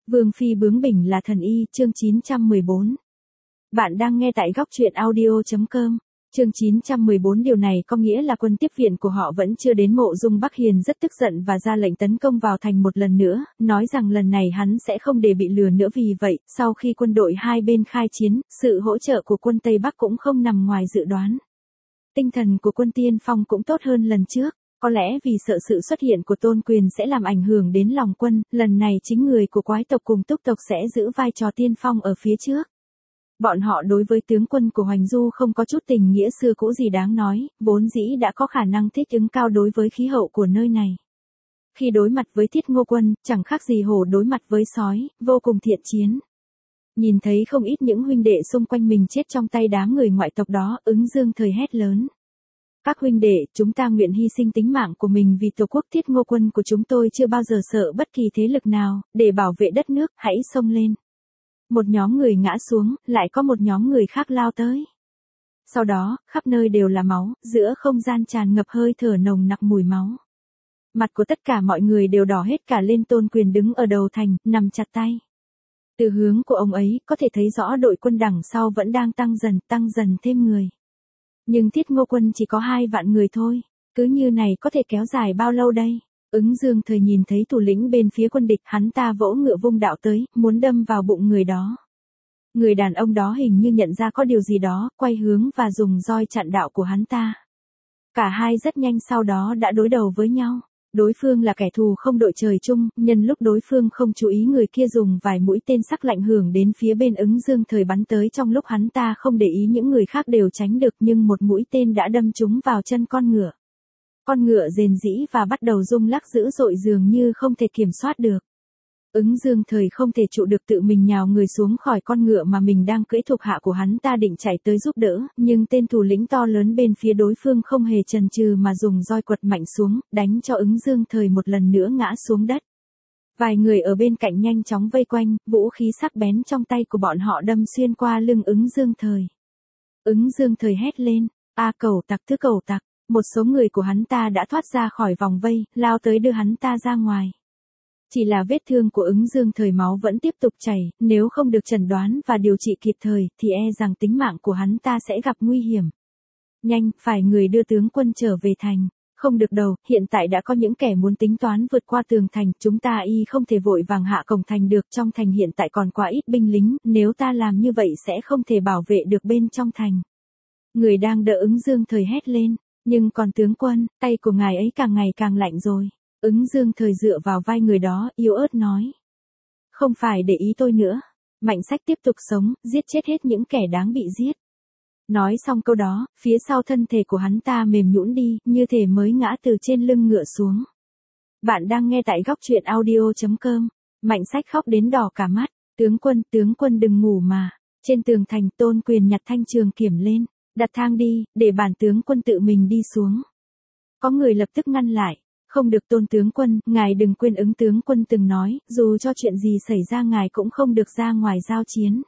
Vương phi bướng bỉnh là thần y, chương 914. Bạn đang nghe tại góc truyện audio.com. Chương 914 điều này có nghĩa là quân tiếp viện của họ vẫn chưa đến. Mộ Dung Bắc Hiền rất tức giận và ra lệnh tấn công vào thành một lần nữa, nói rằng lần này hắn sẽ không để bị lừa nữa. Vì vậy, sau khi quân đội hai bên khai chiến, sự hỗ trợ của quân Tây Bắc cũng không nằm ngoài dự đoán. Tinh thần của quân Tiên Phong cũng tốt hơn lần trước. Có lẽ vì sợ sự xuất hiện của Tôn Quyền sẽ làm ảnh hưởng đến lòng quân, lần này chính người của quái tộc cùng túc tộc sẽ giữ vai trò tiên phong ở phía trước. Bọn họ đối với tướng quân của Hoành Du không có chút tình nghĩa xưa cũ gì đáng nói, vốn dĩ đã có khả năng thích ứng cao đối với khí hậu của nơi này. Khi đối mặt với Thiết Ngô quân, chẳng khác gì hổ đối mặt với sói, vô cùng thiện chiến. Nhìn thấy không ít những huynh đệ xung quanh mình chết trong tay đám người ngoại tộc đó, Ứng Dương Thời hét lớn. Các huynh đệ, chúng ta nguyện hy sinh tính mạng của mình vì tổ quốc. Thiết Ngô quân của chúng tôi chưa bao giờ sợ bất kỳ thế lực nào, để bảo vệ đất nước, hãy xông lên. Một nhóm người ngã xuống, lại có một nhóm người khác lao tới. Sau đó, khắp nơi đều là máu, giữa không gian tràn ngập hơi thở nồng nặc mùi máu. Mặt của tất cả mọi người đều đỏ hết cả lên. Tôn Quyền đứng ở đầu thành, nằm chặt tay. Từ hướng của ông ấy, có thể thấy rõ đội quân đằng sau vẫn đang tăng dần thêm người. Nhưng Thiết Ngô quân chỉ có 2 vạn người thôi, cứ như này có thể kéo dài bao lâu đây? Ứng Dương Thời nhìn thấy thủ lĩnh bên phía quân địch, hắn ta vỗ ngựa vung đạo tới, muốn đâm vào bụng người đó. Người đàn ông đó hình như nhận ra có điều gì đó, quay hướng và dùng roi chặn đạo của hắn ta. Cả hai rất nhanh sau đó đã đối đầu với nhau. Đối phương là kẻ thù không đội trời chung, nhân lúc đối phương không chú ý, người kia dùng vài mũi tên sắc lạnh hưởng đến phía bên Ứng Dương Thời bắn tới. Trong lúc hắn ta không để ý, những người khác đều tránh được, nhưng một mũi tên đã đâm trúng vào chân con ngựa. Con ngựa rền rĩ và bắt đầu rung lắc dữ dội, dường như không thể kiểm soát được. Ứng Dương Thời không thể trụ được, tự mình nhào người xuống khỏi con ngựa mà mình đang cưỡi. Thuộc hạ của hắn ta định chạy tới giúp đỡ, nhưng tên thủ lĩnh to lớn bên phía đối phương không hề chần chừ mà dùng roi quật mạnh xuống, đánh cho Ứng Dương Thời một lần nữa ngã xuống đất. Vài người ở bên cạnh nhanh chóng vây quanh, vũ khí sắc bén trong tay của bọn họ đâm xuyên qua lưng Ứng Dương Thời. Ứng Dương Thời hét lên, "A cẩu tặc, thứ cẩu tặc!" Một số người của hắn ta đã thoát ra khỏi vòng vây, lao tới đưa hắn ta ra ngoài. Chỉ là vết thương của Ứng Dương Thời máu vẫn tiếp tục chảy, nếu không được chẩn đoán và điều trị kịp thời, thì e rằng tính mạng của hắn ta sẽ gặp nguy hiểm. Nhanh, phải người đưa tướng quân trở về thành. Không được đâu, hiện tại đã có những kẻ muốn tính toán vượt qua tường thành, chúng ta không thể vội vàng hạ cổng thành được. Trong thành hiện tại còn quá ít binh lính, nếu ta làm như vậy sẽ không thể bảo vệ được bên trong thành. Người đang đỡ Ứng Dương Thời hét lên, nhưng còn tướng quân, tay của ngài ấy càng ngày càng lạnh rồi. Ứng Dương Thời dựa vào vai người đó, yếu ớt nói. Không phải để ý tôi nữa. Mạnh Sách tiếp tục sống, giết chết hết những kẻ đáng bị giết. Nói xong câu đó, phía sau thân thể của hắn ta mềm nhũn đi, như thể mới ngã từ trên lưng ngựa xuống. Bạn đang nghe tại góc truyện audio.com. Mạnh Sách khóc đến đỏ cả mắt. Tướng quân đừng ngủ mà. Trên tường thành, Tôn Quyền nhặt thanh trường kiểm lên. Đặt thang đi, để bản tướng quân tự mình đi xuống. Có người lập tức ngăn lại. Không được Tôn tướng quân, ngài đừng quên Ứng tướng quân từng nói, dù cho chuyện gì xảy ra ngài cũng không được ra ngoài giao chiến.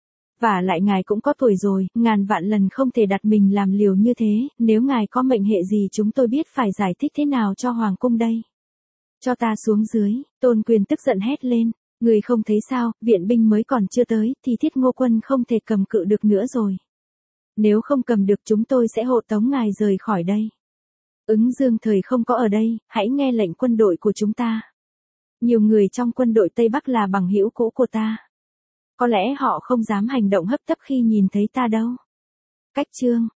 Và lại ngài cũng có tuổi rồi, ngàn vạn lần không thể đặt mình làm liều như thế, nếu ngài có mệnh hệ gì chúng tôi biết phải giải thích thế nào cho Hoàng cung đây. Cho ta xuống dưới, Tôn Quyền tức giận hét lên, người không thấy sao, viện binh mới còn chưa tới, thì Thiết Ngô quân không thể cầm cự được nữa rồi. Nếu không cầm được chúng tôi sẽ hộ tống ngài rời khỏi đây. Ứng Dương Thời không có ở đây, hãy nghe lệnh quân đội của chúng ta. Nhiều người trong quân đội Tây Bắc là bằng hữu cũ của ta. Có lẽ họ không dám hành động hấp tấp khi nhìn thấy ta đâu. Cách chương